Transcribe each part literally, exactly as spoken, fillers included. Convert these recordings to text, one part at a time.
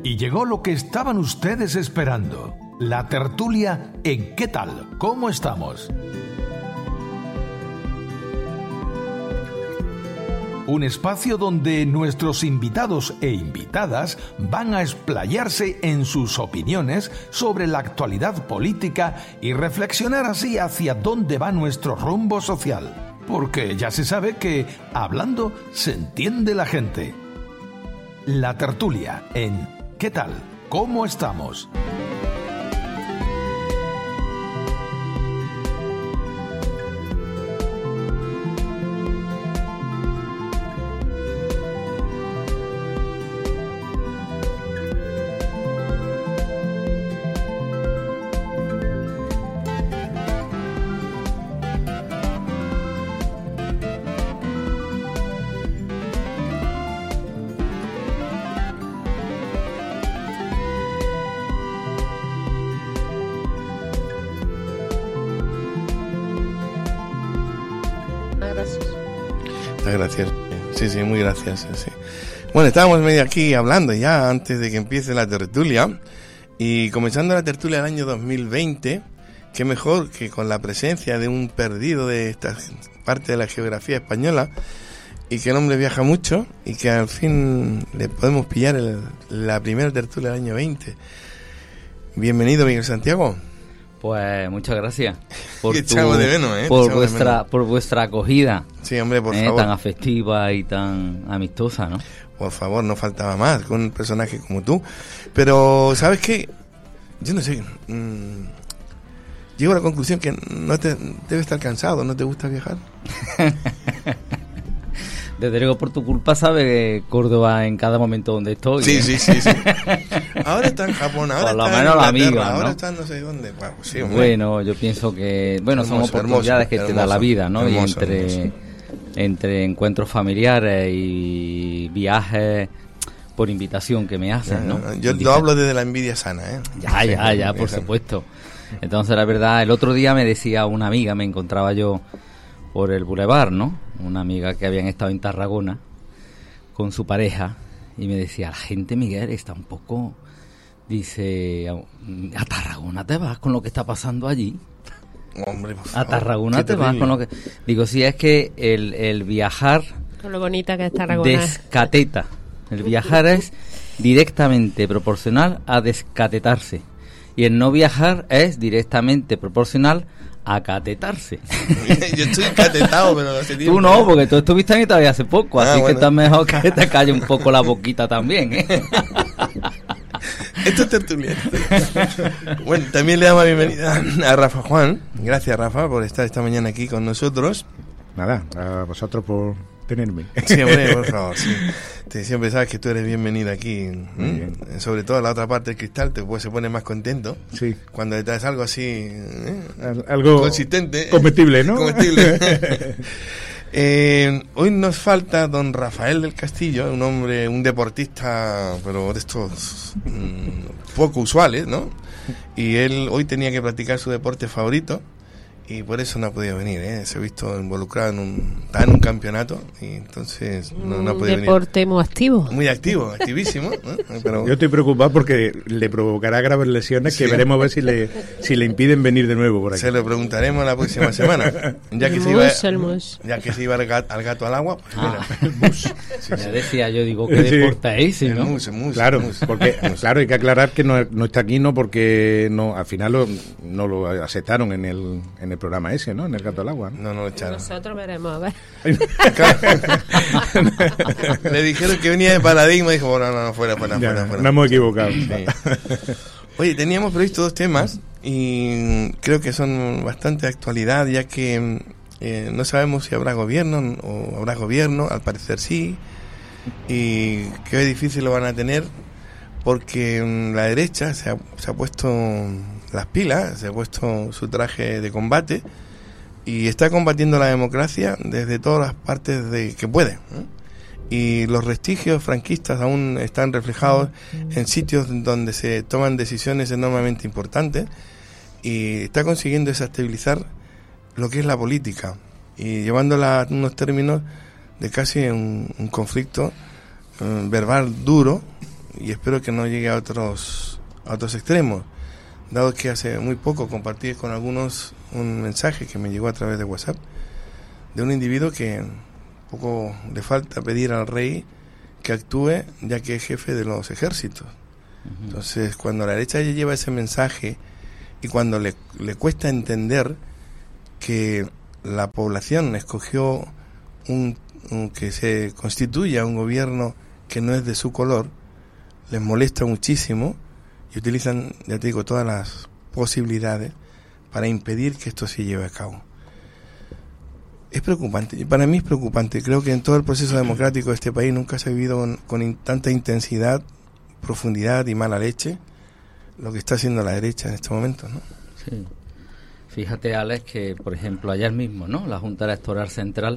Y llegó lo que estaban ustedes esperando, la tertulia en ¿Qué tal? ¿Cómo estamos? Un espacio donde nuestros invitados e invitadas van a explayarse en sus opiniones sobre la actualidad política y reflexionar así hacia dónde va nuestro rumbo social. Porque ya se sabe que hablando se entiende la gente. La tertulia en ¿Qué tal? ¿Cómo estamos? Gracias. Sí, sí, muy gracias. Sí. Bueno, estábamos medio aquí hablando ya antes de que empiece la tertulia y comenzando la tertulia del año dos mil veinte, qué mejor que con la presencia de un perdido de esta parte de la geografía española y que el hombre viaja mucho y que al fin le podemos pillar el, la primera tertulia del año veinte. Bienvenido, Miguel Santiago. Pues muchas gracias por, tu, de menos, ¿eh? por vuestra por vuestra acogida. Sí, hombre, por eh, favor. Tan afectiva y tan amistosa, ¿no? Por favor, no faltaba más con un personaje como tú. Pero, ¿sabes qué? Yo no sé. Mmm, llego a la conclusión que no te debes estar cansado, ¿no te gusta viajar? Desde luego, por tu culpa, sabe Córdoba en cada momento donde estoy. Sí, ¿eh? sí, sí, sí. Ahora está en Japón, ahora por lo está menos en la Inglaterra, amiga, ¿no? ahora está no sé dónde. Bueno, sí, bueno, yo pienso que bueno hermoso, son oportunidades hermoso, que te hermoso, da la vida, ¿no? hermoso, y entre hermoso. entre encuentros familiares y viajes por invitación que me hacen, ¿no? Yo Dice, lo hablo desde la envidia sana, ¿eh? Ya, ya, ya, por supuesto. Entonces, la verdad, el otro día me decía una amiga, me encontraba yo por el Boulevard, ¿no? Una amiga que habían estado en Tarragona con su pareja y me decía, la gente, Miguel, está un poco, dice, a Tarragona te vas con lo que está pasando allí. Hombre, por favor, a Tarragona te vas con lo que... Digo, sí, es que el, el viajar... Con lo bonita que es Tarragona. Descateta. El viajar es directamente proporcional a descatetarse. Y el no viajar es directamente proporcional a catetarse. Yo estoy catetado, pero hace tiempo. Tú no, porque tú estuviste en Italia hace poco, ah, así bueno. que está mejor que te calle un poco la boquita también, ¿eh? Esto es tertulia. Bueno, también le damos la bienvenida a Rafa Juan. Gracias, Rafa, por estar esta mañana aquí con nosotros. Nada, a vosotros por tenerme. Sí, hombre, por favor, sí. Te, siempre sabes que tú eres bienvenido aquí. Bien. Sobre todo la otra parte del cristal, te pues, se pone más contento. Sí. Cuando le traes algo así... ¿eh? Algo consistente. Comestible, ¿no? Comestible. eh, hoy nos falta don Rafael del Castillo, un hombre, un deportista, pero de estos mmm, poco usuales, ¿no? Y él hoy tenía que practicar su deporte favorito. Y por eso no ha podido venir, ¿eh? Se ha visto involucrado en un... Está en un campeonato y entonces no, no ha podido venir. Un deporte muy activo. Muy activo, activísimo, ¿no? Pero... Yo estoy preocupado porque le provocará graves lesiones que sí. Veremos a ver si le si le impiden venir de nuevo por aquí. Se lo preguntaremos la próxima semana. Ya que, el se iba, bus, el bus. Ya que se iba al gato, al gato al agua, pues ah, mira, el bus. Sí, ya sí. decía yo, digo, ¿qué sí. deporte es ese, no? El mus, el mus, claro, el mus. porque, claro, hay que aclarar que no, no está aquí no porque no al final lo, no lo aceptaron en el, en el programa ese, ¿no? En el gato al agua. No, no lo echaron. Nosotros veremos, a ver. Le dijeron que venía de Paradigma y dijo, bueno, no, no, fuera, fuera, ya, fuera, fuera. No hemos equivocado. Sí. Oye, teníamos previsto dos temas y creo que son bastante de actualidad, ya que eh, no sabemos si habrá gobierno o habrá gobierno, al parecer sí, y qué difícil lo van a tener porque la derecha se ha, se ha puesto las pilas, se ha puesto su traje de combate y está combatiendo la democracia desde todas las partes de que puede, ¿eh? Y los vestigios franquistas aún están reflejados en sitios donde se toman decisiones enormemente importantes y está consiguiendo desestabilizar lo que es la política y llevándola a unos términos de casi un, un conflicto eh, verbal duro y espero que no llegue a otros, a otros extremos, dado que hace muy poco compartí con algunos un mensaje que me llegó a través de WhatsApp de un individuo que un poco le falta pedir al rey que actúe, ya que es jefe de los ejércitos. Uh-huh. Entonces, cuando la derecha lleva ese mensaje y cuando le, le cuesta entender que la población escogió un, un que se constituya un gobierno que no es de su color, les molesta muchísimo y utilizan, ya te digo, todas las posibilidades para impedir que esto se lleve a cabo. Es preocupante, para mí es preocupante. Creo que en todo el proceso democrático de este país nunca se ha vivido con, con in, tanta intensidad, profundidad y mala leche lo que está haciendo la derecha en este momento, ¿no? Sí. Fíjate, Alex, que por ejemplo ayer mismo, ¿no?, la Junta Electoral Central,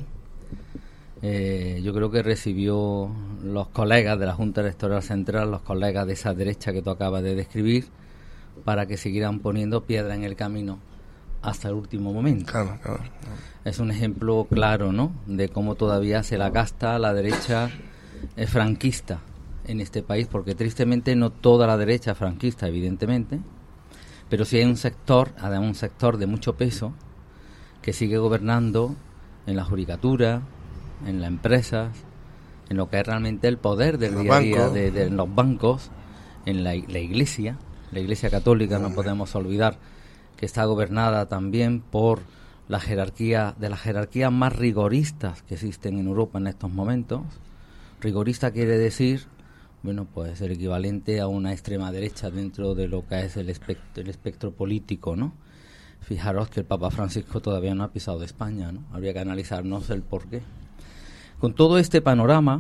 eh, yo creo que recibió los colegas de la Junta Electoral Central, los colegas de esa derecha que tú acabas de describir, para que siguieran poniendo piedra en el camino hasta el último momento. Claro, claro, claro. Es un ejemplo claro, ¿no?, de cómo todavía se la gasta la derecha eh, franquista en este país, porque tristemente no toda la derecha es franquista, evidentemente, pero sí hay un sector, además un sector de mucho peso, que sigue gobernando en la judicatura, en las empresas, en lo que es realmente el poder del día a día de, de los bancos, en la, la iglesia, la iglesia católica, no podemos olvidar que está gobernada también por la jerarquía, de las jerarquías más rigoristas que existen en Europa en estos momentos. Rigorista quiere decir, bueno, pues el equivalente a una extrema derecha dentro de lo que es el espectro, el espectro político, ¿no? Fijaros que el Papa Francisco todavía no ha pisado de España, ¿no? Habría que analizarnos el porqué. Con todo este panorama,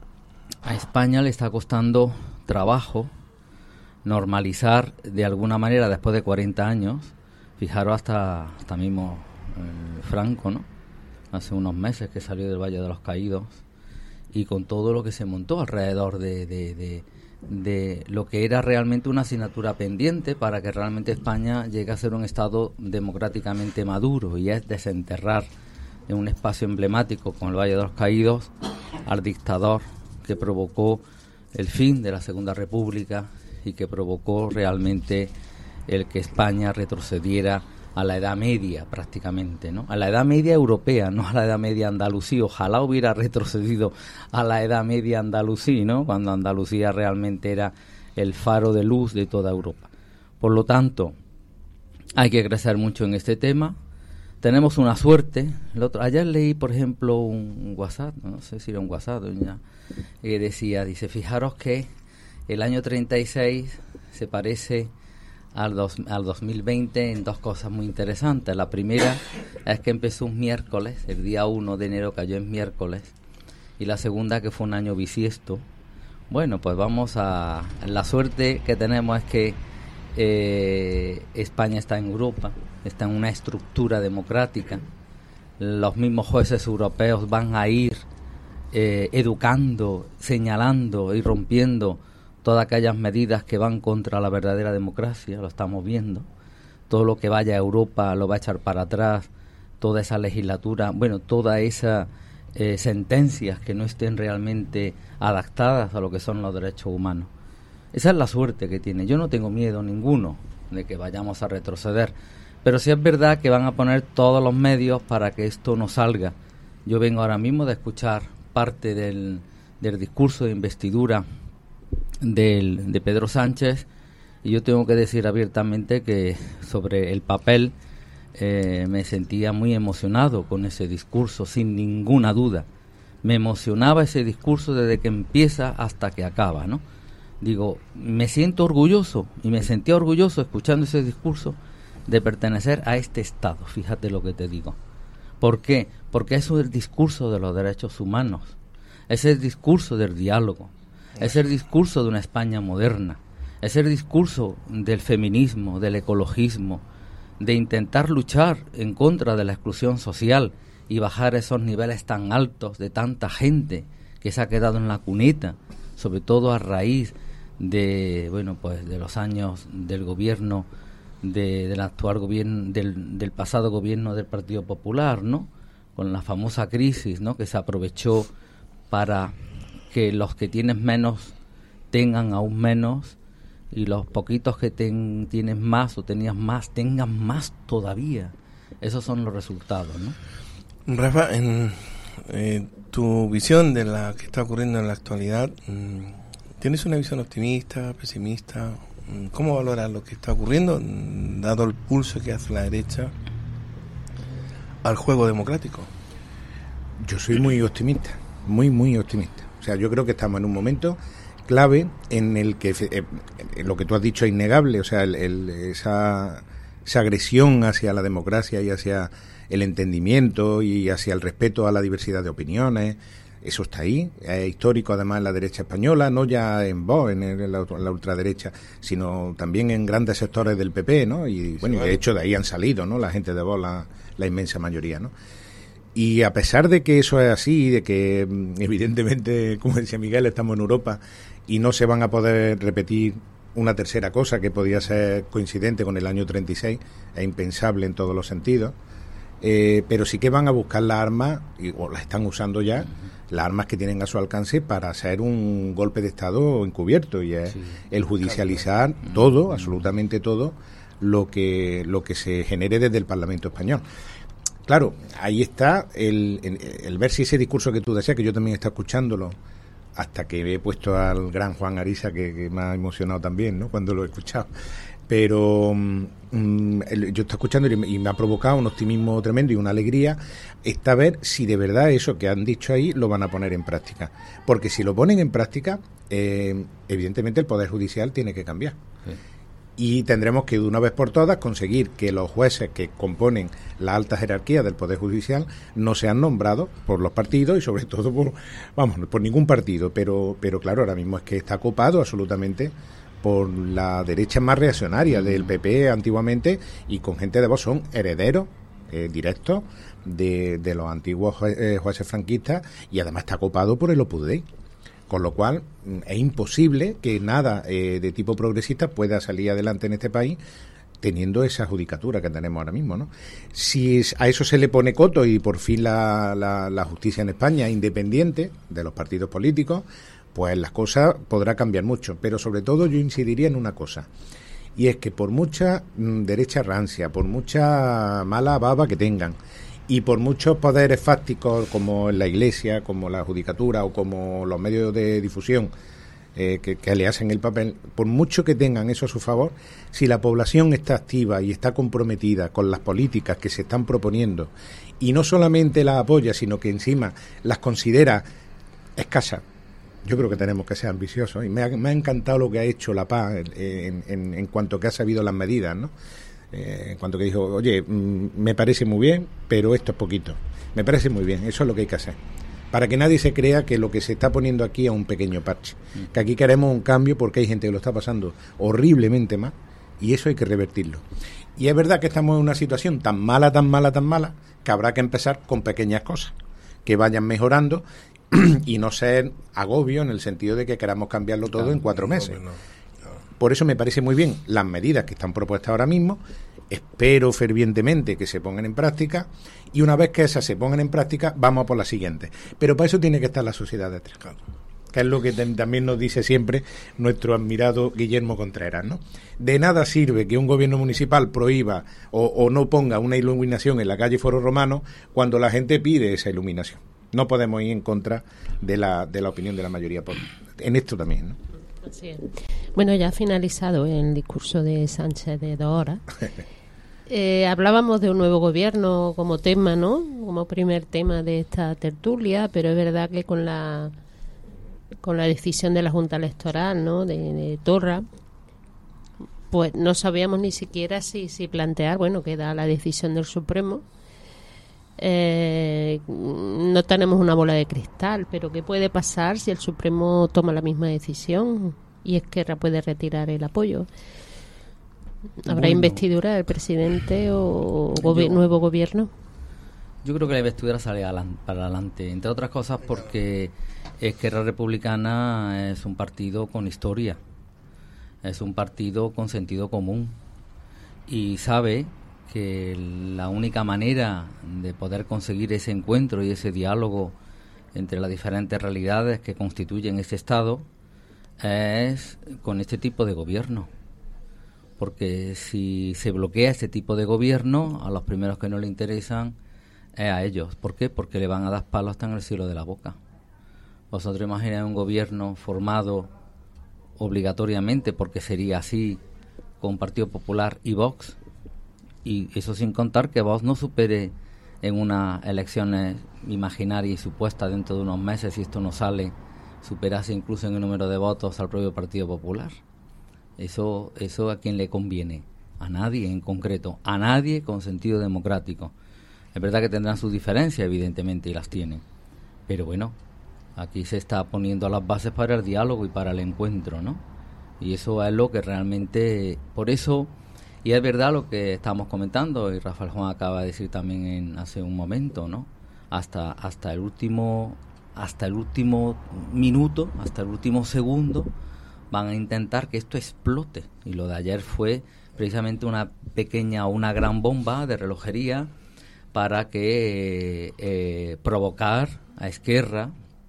a España le está costando trabajo normalizar de alguna manera después de cuarenta años. Fijaros hasta, hasta mismo eh, Franco, ¿no?, hace unos meses que salió del Valle de los Caídos, y con todo lo que se montó alrededor de, de, de, de lo que era realmente una asignatura pendiente para que realmente España llegue a ser un Estado democráticamente maduro, y es desenterrar en un espacio emblemático como el Valle de los Caídos al dictador que provocó el fin de la Segunda República y que provocó realmente el que España retrocediera a la Edad Media prácticamente, ¿no? A la Edad Media europea, no a la Edad Media andalusí. Ojalá hubiera retrocedido a la Edad Media andalusí, ¿no?, cuando Andalucía realmente era el faro de luz de toda Europa. Por lo tanto, hay que crecer mucho en este tema. Tenemos una suerte. El otro, ayer leí, por ejemplo, un, un WhatsApp, no sé si era un WhatsApp, ya, que decía, dice, fijaros que el año treinta y seis se parece al, dos, al dos mil veinte en dos cosas muy interesantes. La primera es que empezó un miércoles, el día uno de enero cayó en miércoles, y la segunda que fue un año bisiesto. Bueno, pues vamos a... La suerte que tenemos es que eh, España está en Europa, está en una estructura democrática. Los mismos jueces europeos van a ir eh, educando, señalando y rompiendo todas aquellas medidas que van contra la verdadera democracia. Lo estamos viendo. Todo lo que vaya a Europa lo va a echar para atrás, toda esa legislatura, bueno, toda esa eh, sentencias que no estén realmente adaptadas a lo que son los derechos humanos. Esa es la suerte que tiene. Yo no tengo miedo ninguno de que vayamos a retroceder, pero sí es verdad que van a poner todos los medios para que esto no salga. Yo vengo ahora mismo de escuchar parte del, del discurso de investidura del, de Pedro Sánchez, y yo tengo que decir abiertamente que sobre el papel eh, me sentía muy emocionado con ese discurso, sin ninguna duda. Me emocionaba ese discurso desde que empieza hasta que acaba, ¿no? Digo, me siento orgulloso, y me sentía orgulloso escuchando ese discurso de pertenecer a este Estado, fíjate lo que te digo. ¿Por qué? Porque eso es el discurso de los derechos humanos, es el discurso del diálogo, es el discurso de una España moderna, es el discurso del feminismo, del ecologismo, de intentar luchar en contra de la exclusión social y bajar esos niveles tan altos de tanta gente que se ha quedado en la cuneta, sobre todo a raíz de, bueno, pues de los años del gobierno de, del actual gobierno, del, del pasado gobierno del Partido Popular, ¿no? Con la famosa crisis, ¿no?, que se aprovechó para que los que tienen menos tengan aún menos, y los poquitos que ten, tienes más o tenías más tengan más todavía. Esos son los resultados, ¿no? Rafa, en eh, tu visión de la que está ocurriendo en la actualidad, ¿tienes una visión optimista, pesimista? ¿Cómo valoras lo que está ocurriendo, dado el pulso que hace la derecha al juego democrático? Yo soy muy optimista, muy, muy optimista. O sea, yo creo que estamos en un momento clave en el que eh, lo que tú has dicho es innegable, o sea, el, el, esa, esa agresión hacia la democracia y hacia el entendimiento y hacia el respeto a la diversidad de opiniones, eso está ahí, es histórico además en la derecha española, no ya en Vox, en, el, en, la, en la ultraderecha, sino también en grandes sectores del P P, ¿no? Y bueno, sí, de hecho de ahí han salido, ¿no? La gente de Vox, la, la inmensa mayoría, ¿no? Y a pesar de que eso es así, de que evidentemente, como decía Miguel, estamos en Europa y no se van a poder repetir una tercera cosa que podía ser coincidente con el año treinta y seis, es impensable en todos los sentidos, eh, pero sí que van a buscar las armas, y, o las están usando ya, las armas que tienen a su alcance para hacer un golpe de Estado encubierto, y es sí, el judicializar claro. todo, absolutamente todo, lo que, lo que se genere desde el Parlamento español. Claro, ahí está el, el, el ver si ese discurso que tú decías, que yo también he estado escuchándolo, hasta que he puesto al gran Juan Arisa, que, que me ha emocionado también, ¿no?, cuando lo he escuchado. Pero um, el, yo estoy escuchando y me, y me ha provocado un optimismo tremendo y una alegría, está ver si de verdad eso que han dicho ahí lo van a poner en práctica. Porque si lo ponen en práctica, eh, evidentemente el Poder Judicial tiene que cambiar. Sí. Y tendremos que de una vez por todas conseguir que los jueces que componen la alta jerarquía del Poder Judicial no sean nombrados por los partidos y sobre todo por, vamos, por ningún partido, pero pero claro, ahora mismo es que está copado absolutamente por la derecha más reaccionaria del P P antiguamente, y con gente de Vox son herederos eh, directos de, de los antiguos jue, eh, jueces franquistas, y además está copado por el Opus Dei. Con lo cual es imposible que nada eh, de tipo progresista pueda salir adelante en este país teniendo esa judicatura que tenemos ahora mismo, ¿no? Si a eso se le pone coto y por fin la, la, la justicia en España es independiente de los partidos políticos, pues las cosas podrá cambiar mucho. Pero sobre todo yo incidiría en una cosa, y es que por mucha mm, derecha rancia, por mucha mala baba que tengan, y por muchos poderes fácticos como en la Iglesia, como la Judicatura o como los medios de difusión eh, que, que le hacen el papel, por mucho que tengan eso a su favor, si la población está activa y está comprometida con las políticas que se están proponiendo, y no solamente las apoya, sino que encima las considera escasas, yo creo que tenemos que ser ambiciosos. Y me ha, me ha encantado lo que ha hecho La Paz en, en, en cuanto que ha sabido las medidas, ¿no? Eh, en cuanto que dijo, oye, mmm, me parece muy bien, pero esto es poquito. Me parece muy bien, eso es lo que hay que hacer. Para que nadie se crea que lo que se está poniendo aquí es un pequeño parche. Que aquí queremos un cambio porque hay gente que lo está pasando horriblemente mal, y eso hay que revertirlo. Y es verdad que estamos en una situación tan mala, tan mala, tan mala, que habrá que empezar con pequeñas cosas que vayan mejorando y no ser agobio en el sentido de que queramos cambiarlo todo claro, en cuatro meses. No, no. Por eso me parece muy bien las medidas que están propuestas ahora mismo. Espero fervientemente que se pongan en práctica, y una vez que esas se pongan en práctica vamos a por las siguientes. Pero para eso tiene que estar la sociedad detrás, claro, que es lo que t- también nos dice siempre nuestro admirado Guillermo Contreras, ¿no? De nada sirve que un gobierno municipal prohíba o, o no ponga una iluminación en la calle Foro Romano cuando la gente pide esa iluminación. No podemos ir en contra de la, de la opinión de la mayoría, por, en esto también, ¿no? Así es. Bueno, ya ha finalizado el discurso de Sánchez de dos horas. Eh, hablábamos de un nuevo gobierno como tema, ¿no? Como primer tema de esta tertulia, pero es verdad que con la con la decisión de la Junta Electoral, ¿no?, de, de Torra, pues no sabíamos ni siquiera si, si plantear, bueno, queda la decisión del Supremo. Eh, no tenemos una bola de cristal, pero ¿qué puede pasar si el Supremo toma la misma decisión y Esquerra puede retirar el apoyo? ¿Habrá bueno, investidura del presidente o gobi- yo, nuevo gobierno? Yo creo que la investidura sale alan- para adelante, entre otras cosas porque Esquerra Republicana es un partido con historia, es un partido con sentido común, y sabe que la única manera de poder conseguir ese encuentro y ese diálogo entre las diferentes realidades que constituyen ese Estado es con este tipo de gobierno. Porque si se bloquea este tipo de gobierno, a los primeros que no le interesan es a ellos. ¿Por qué? Porque le van a dar palos hasta en el cielo de la boca. Vosotros imagináis un gobierno formado obligatoriamente, porque sería así, con Partido Popular y Vox, y eso sin contar que Vox no supere en unas elecciones imaginarias y supuestas dentro de unos meses, si esto no sale, superase incluso en el número de votos al propio Partido Popular. Eso, eso ¿a quién le conviene? A nadie en concreto, a nadie con sentido democrático. Es verdad que tendrán sus diferencias, evidentemente, y las tienen, pero bueno, aquí se está poniendo las bases para el diálogo y para el encuentro, ¿no? Y eso es lo que realmente, por eso, y es verdad lo que estamos comentando, y Rafael Juan acaba de decir también en, hace un momento, ¿no? Hasta, hasta el último, hasta el último minuto, hasta el último segundo, van a intentar que esto explote. Y lo de ayer fue precisamente una pequeña o una gran bomba de relojería para que eh, eh, provocar a Esquerra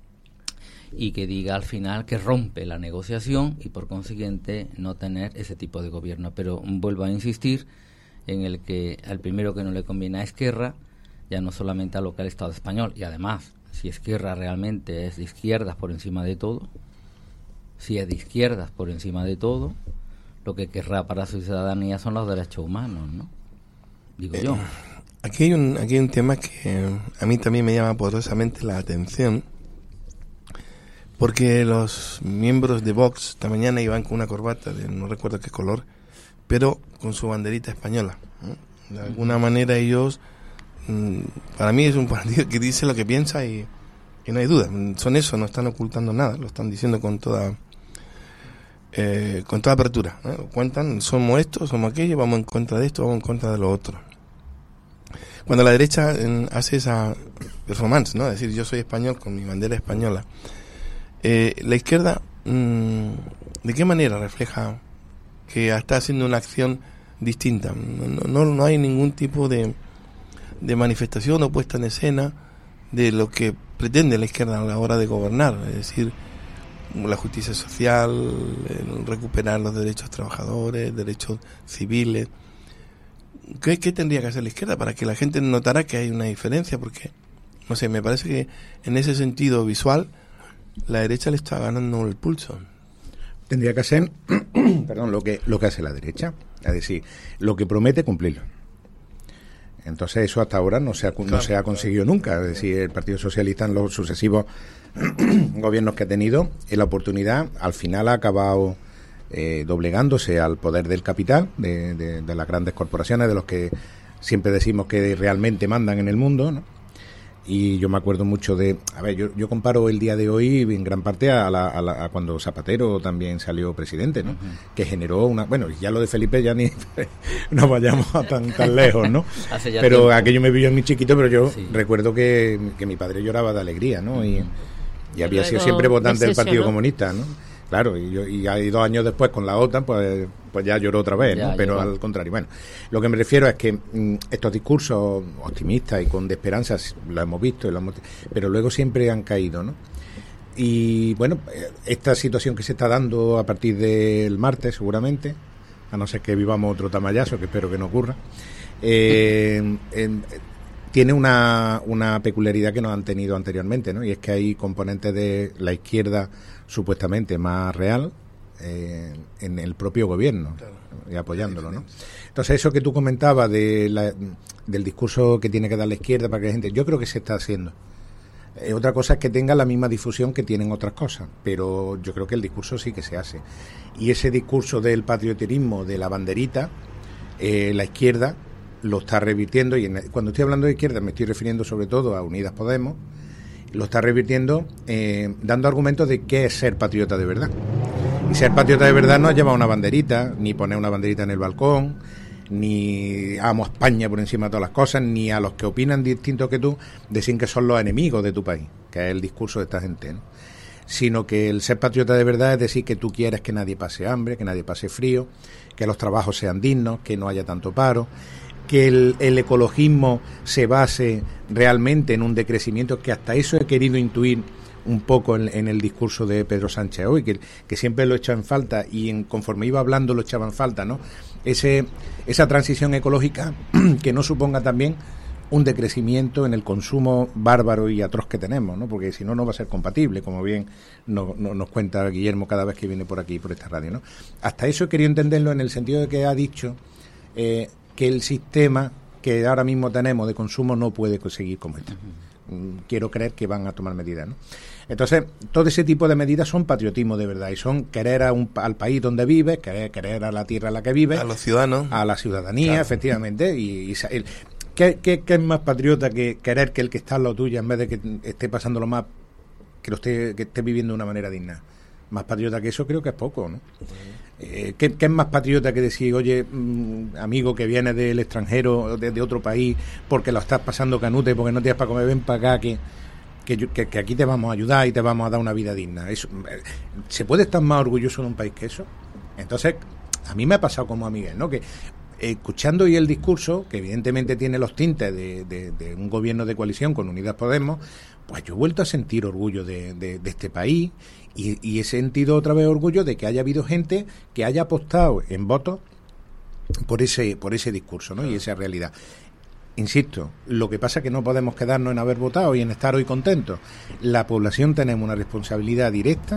y que diga al final que rompe la negociación y por consiguiente no tener ese tipo de gobierno. Pero vuelvo a insistir en el que al primero que no le conviene a Esquerra, ya no solamente a lo que al Estado español, y además, si Esquerra realmente es de izquierdas por encima de todo, si es de izquierdas por encima de todo, lo que querrá para su ciudadanía son los derechos humanos, ¿no? Digo yo. Eh, aquí hay un aquí hay un tema que a mí también me llama poderosamente la atención, porque los miembros de Vox esta mañana iban con una corbata de no recuerdo qué color, pero con su banderita española, ¿no? De alguna manera ellos, para mí es un partido que dice lo que piensa y, y no hay duda, son eso, no están ocultando nada, lo están diciendo con toda eh, con toda apertura, ¿no? Cuentan, somos esto, somos aquello, vamos en contra de esto, vamos en contra de lo otro. Cuando la derecha en, hace esa performance, ¿no? Es decir, yo soy español con mi bandera española, eh, la izquierda, mmm, ¿de qué manera refleja que está haciendo una acción distinta? No, no, no hay ningún tipo de, de manifestación o puesta en escena de lo que pretende la izquierda a la hora de gobernar, es decir, la justicia social, el recuperar los derechos trabajadores, derechos civiles. ¿Qué, ¿Qué tendría que hacer la izquierda para que la gente notara que hay una diferencia? Porque, no sé, me parece que en ese sentido visual la derecha le está ganando el pulso. Tendría que hacer, perdón, lo que lo que hace la derecha, es decir, lo que promete cumplirlo. Entonces eso hasta ahora no se ha, no claro, se ha conseguido claro. nunca. Es decir, el Partido Socialista en los sucesivos gobiernos que ha tenido, en la oportunidad, al final ha acabado eh, doblegándose al poder del capital, de, de, de las grandes corporaciones, de los que siempre decimos que realmente mandan en el mundo, ¿no? Y yo me acuerdo mucho de, a ver, yo, yo comparo el día de hoy en gran parte a, la, a, la, a cuando Zapatero también salió presidente, ¿no? Uh-huh. Que generó una, bueno, ya lo de Felipe ya ni no vayamos a tan tan lejos, ¿no? Pero tiempo. Aquello me vio muy chiquito, pero yo sí. recuerdo que, que mi padre lloraba de alegría, ¿no? Y, y había Luego, sido siempre votante del Partido Comunista, ¿no? Claro, y, yo, y hay dos años después con la OTAN, pues pues ya lloró otra vez, ya, ¿no? Pero al contrario. Bueno, lo que me refiero es que mmm, estos discursos optimistas y con de esperanzas lo hemos visto, y lo hemos, pero luego siempre han caído, ¿no? Y bueno, esta situación que se está dando a partir del martes, seguramente, a no ser que vivamos otro tamallazo, que espero que no ocurra, eh, eh, tiene una, una peculiaridad que no han tenido anteriormente, ¿no? Y es que hay componentes de la izquierda supuestamente más real eh, en el propio gobierno, claro, y apoyándolo, ¿no? Entonces eso que tú comentabas de la, del discurso que tiene que dar la izquierda para que la gente, yo creo que se está haciendo. Eh, otra cosa es que tenga la misma difusión que tienen otras cosas, pero yo creo que el discurso sí que se hace. Y ese discurso del patrioterismo, de la banderita, eh, la izquierda lo está revirtiendo, y en, cuando estoy hablando de izquierda me estoy refiriendo sobre todo a Unidas Podemos, lo está revirtiendo eh, dando argumentos de qué es ser patriota de verdad. Y ser patriota de verdad no es llevar una banderita, ni poner una banderita en el balcón, ni amo a España por encima de todas las cosas, ni a los que opinan distinto que tú decir que son los enemigos de tu país, que es el discurso de esta gente, ¿no? Sino que el ser patriota de verdad es decir que tú quieres que nadie pase hambre, que nadie pase frío, que los trabajos sean dignos, que no haya tanto paro, que el, el ecologismo se base realmente en un decrecimiento, que hasta eso he querido intuir un poco en, en el discurso de Pedro Sánchez hoy, que, que siempre lo echa en falta y en, conforme iba hablando lo echaba en falta, ¿no? Ese, esa transición ecológica que no suponga también un decrecimiento en el consumo bárbaro y atroz que tenemos, ¿no? Porque si no, no va a ser compatible, como bien no, no, nos cuenta Guillermo cada vez que viene por aquí, por esta radio, ¿no? Hasta eso he querido entenderlo en el sentido de que ha dicho eh, que el sistema que ahora mismo tenemos de consumo no puede seguir como está. Quiero creer que van a tomar medidas, ¿no? Entonces, todo ese tipo de medidas son patriotismo de verdad y son querer a un, al país donde vives, querer, querer a la tierra en la que vives, a los ciudadanos, a la ciudadanía, claro. Efectivamente. Y, y el, ¿qué, qué, ¿Qué es más patriota que querer que el que está al lado tuyo, en vez de que esté pasándolo más, que lo esté, que esté viviendo de una manera digna? Más patriota que eso creo que es poco, ¿no? Eh, ¿qué, ¿Qué es más patriota que decir, oye, mmm, amigo que viene del extranjero, de, de otro país, porque lo estás pasando canute, porque no tienes para comer, ven para acá, que, que, que, que aquí te vamos a ayudar y te vamos a dar una vida digna? Eso, ¿se puede estar más orgulloso de un país que eso? Entonces, a mí me ha pasado como a Miguel, ¿no? Que escuchando hoy el discurso, que evidentemente tiene los tintes de, de, de un gobierno de coalición con Unidas Podemos, pues yo he vuelto a sentir orgullo de, de, de este país y, y he sentido otra vez orgullo de que haya habido gente que haya apostado en votos por ese por ese discurso, ¿no? Y esa realidad. Insisto, lo que pasa es que no podemos quedarnos en haber votado y en estar hoy contentos. La población tenemos una responsabilidad directa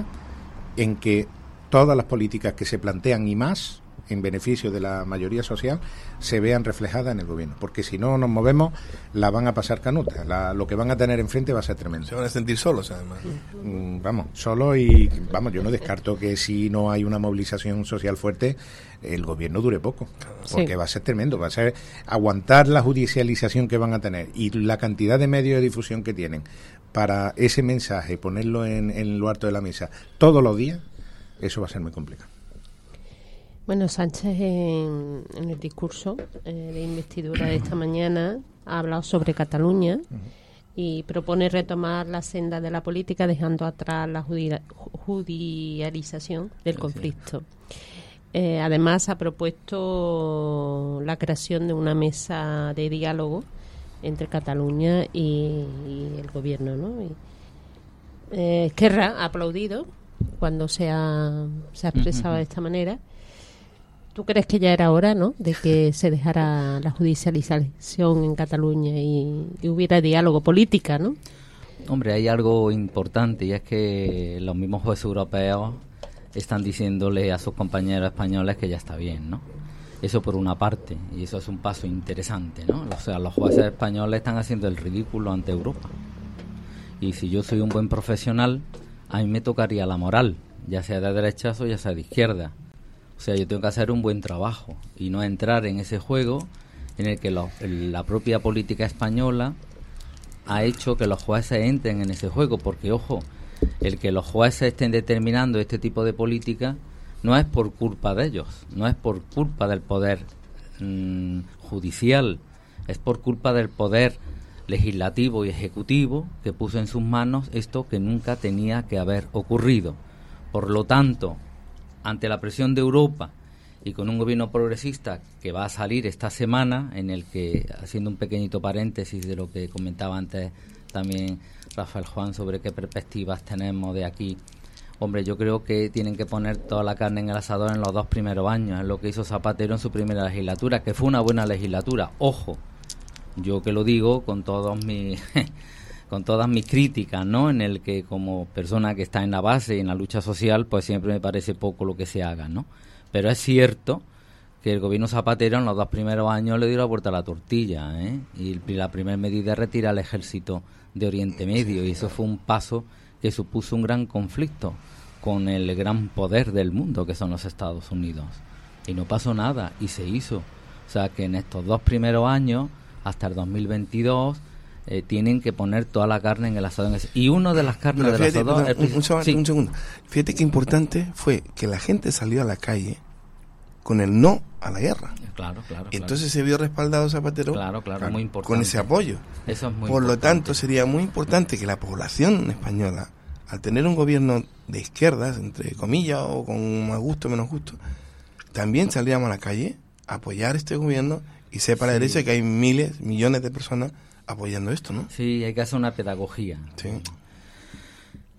en que todas las políticas que se plantean y más en beneficio de la mayoría social se vean reflejadas en el gobierno, porque si no nos movemos la van a pasar canuta, la, lo que van a tener enfrente va a ser tremendo. Se van a sentir solos además. Mm, vamos, solos y vamos, yo no descarto que si no hay una movilización social fuerte el gobierno dure poco, porque sí. Va a ser tremendo, va a ser aguantar la judicialización que van a tener y la cantidad de medios de difusión que tienen para ese mensaje, ponerlo en, en lo alto de la mesa todos los días, eso va a ser muy complicado. Bueno, Sánchez en, en el discurso eh, de investidura de esta mañana ha hablado sobre Cataluña y propone retomar la senda de la política dejando atrás la judi- judicialización del conflicto. Eh, además ha propuesto la creación de una mesa de diálogo entre Cataluña y, y el gobierno, ¿no? Y, eh, Esquerra ha aplaudido cuando se ha, se ha expresado uh-huh. de esta manera. ¿Tú crees que ya era hora, ¿no?, de que se dejara la judicialización en Cataluña y, y hubiera diálogo política, ¿no? Hombre, hay algo importante y es que los mismos jueces europeos están diciéndole a sus compañeros españoles que ya está bien, ¿no? Eso por una parte, y eso es un paso interesante, ¿no? O sea, los jueces españoles están haciendo el ridículo ante Europa. Y si yo soy un buen profesional, a mí me tocaría la moral, ya sea de derechas o ya sea de izquierda. O sea, yo tengo que hacer un buen trabajo y no entrar en ese juego en el que lo, la propia política española ha hecho que los jueces entren en ese juego, porque, ojo, el que los jueces estén determinando este tipo de política no es por culpa de ellos, no es por culpa del poder mmm, judicial, es por culpa del poder legislativo y ejecutivo que puso en sus manos esto que nunca tenía que haber ocurrido. Por lo tanto, ante la presión de Europa y con un gobierno progresista que va a salir esta semana, en el que, haciendo un pequeñito paréntesis de lo que comentaba antes también Rafael Juan sobre qué perspectivas tenemos de aquí, hombre, yo creo que tienen que poner toda la carne en el asador en los dos primeros años, es lo que hizo Zapatero en su primera legislatura, que fue una buena legislatura. Ojo, yo que lo digo con todos mis... con todas mis críticas, ¿no?, en el que como persona que está en la base y en la lucha social, pues siempre me parece poco lo que se haga, ¿no? Pero es cierto que el gobierno Zapatero en los dos primeros años le dio la vuelta a la tortilla, ¿eh? Y la primera medida es retirar al ejército de Oriente Medio, y eso fue un paso que supuso un gran conflicto con el gran poder del mundo, que son los Estados Unidos. Y no pasó nada, y se hizo. O sea que en estos dos primeros años, hasta el dos mil veintidós, Eh, tienen que poner toda la carne en el asador. Y una de las carnes del asador... Pero, un, un, sí. un segundo. Fíjate que importante fue que la gente salió a la calle con el no a la guerra. Claro, claro. Entonces claro. se vio respaldado Zapatero claro, claro, muy importante. Con ese apoyo. Eso es muy Por importante. lo tanto, sería muy importante que la población española, al tener un gobierno de izquierdas, entre comillas, o con más gusto o menos gusto, también saliéramos a la calle a apoyar este gobierno y sepa sí. la derecha que hay miles, millones de personas apoyando esto, ¿no? Sí, hay que hacer una pedagogía. Sí.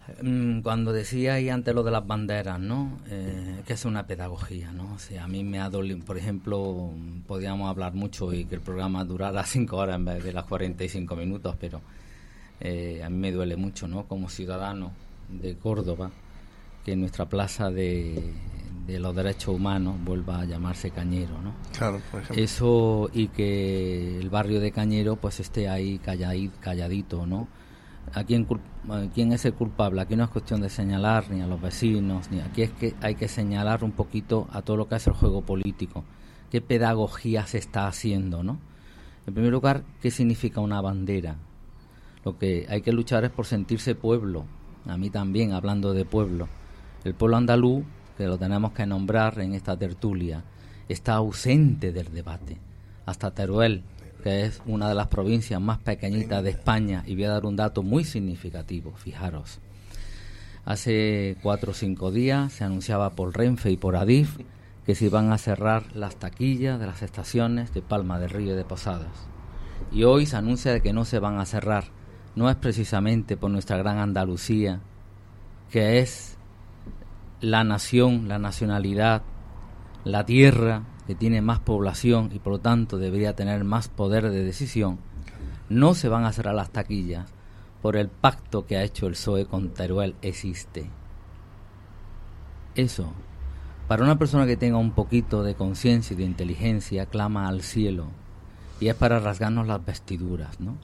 Cuando decía ahí antes lo de las banderas, ¿no? Eh, que es una pedagogía, ¿no? O sea, a mí me ha dolido, por ejemplo, podíamos hablar mucho y que el programa durara cinco horas en vez de las cuarenta y cinco minutos, pero eh, a mí me duele mucho, ¿no? Como ciudadano de Córdoba, que nuestra plaza de, de los derechos humanos vuelva a llamarse Cañero, ¿no? Claro, por ejemplo. Eso, y que el barrio de Cañero pues esté ahí calladito, calladito, ¿no? ¿A quién, ¿A quién es el culpable? Aquí no es cuestión de señalar ni a los vecinos, ni aquí es que hay que señalar un poquito a todo lo que es el juego político. ¿Qué pedagogía se está haciendo, no? En primer lugar, ¿qué significa una bandera? Lo que hay que luchar es por sentirse pueblo. A mí también, hablando de pueblo. El pueblo andaluz, que lo tenemos que nombrar en esta tertulia, está ausente del debate. Hasta Teruel, que es una de las provincias más pequeñitas de España, y voy a dar un dato muy significativo, fijaros. Hace cuatro o cinco días se anunciaba por Renfe y por Adif que se iban a cerrar las taquillas de las estaciones de Palma del Río y de Posadas. Y hoy se anuncia de que no se van a cerrar. No es precisamente por nuestra gran Andalucía, que es la nación, la nacionalidad, la tierra que tiene más población y por lo tanto debería tener más poder de decisión. No se van a cerrar las taquillas por el pacto que ha hecho el P S O E con Teruel. Existe. Eso, para una persona que tenga un poquito de conciencia y de inteligencia, clama al cielo, y es para rasgarnos las vestiduras, ¿no?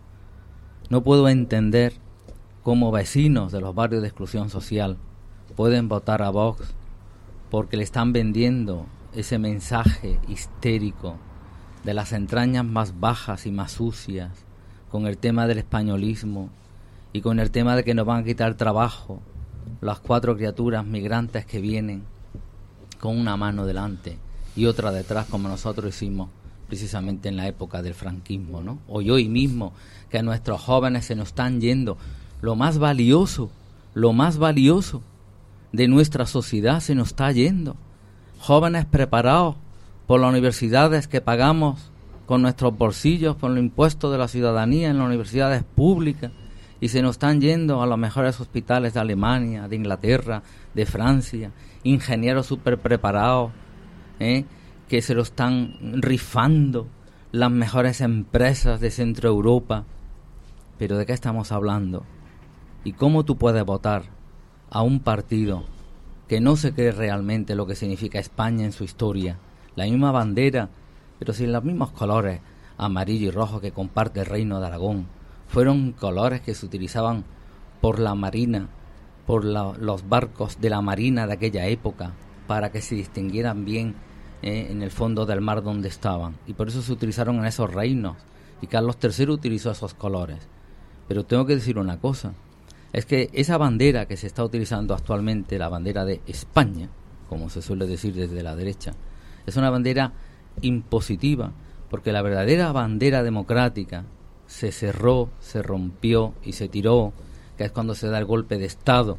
No puedo entender cómo vecinos de los barrios de exclusión social pueden votar a Vox porque le están vendiendo ese mensaje histérico de las entrañas más bajas y más sucias, con el tema del españolismo y con el tema de que nos van a quitar trabajo las cuatro criaturas migrantes que vienen con una mano delante y otra detrás, como nosotros hicimos precisamente en la época del franquismo, ¿no? Hoy, hoy mismo, que nuestros jóvenes se nos están yendo, lo más valioso, lo más valioso de nuestra sociedad se nos está yendo. Jóvenes preparados por las universidades que pagamos con nuestros bolsillos, por los impuestos de la ciudadanía en las universidades públicas, y se nos están yendo a los mejores hospitales de Alemania, de Inglaterra, de Francia, ingenieros súper preparados, ¿eh? que se lo están rifando las mejores empresas de Centro Europa. ¿Pero de qué estamos hablando? ¿Y cómo tú puedes votar a un partido que no se cree realmente lo que significa España en su historia? La misma bandera, pero sin los mismos colores, amarillo y rojo, que comparte el Reino de Aragón. Fueron colores que se utilizaban por la marina, por la, los barcos de la marina de aquella época, para que se distinguieran bien eh, en el fondo del mar donde estaban. Y por eso se utilizaron en esos reinos. Y Carlos tercero utilizó esos colores. Pero tengo que decir una cosa. Es que esa bandera que se está utilizando actualmente, la bandera de España, como se suele decir desde la derecha, es una bandera impositiva, porque la verdadera bandera democrática se cerró, se rompió y se tiró, que es cuando se da el golpe de Estado,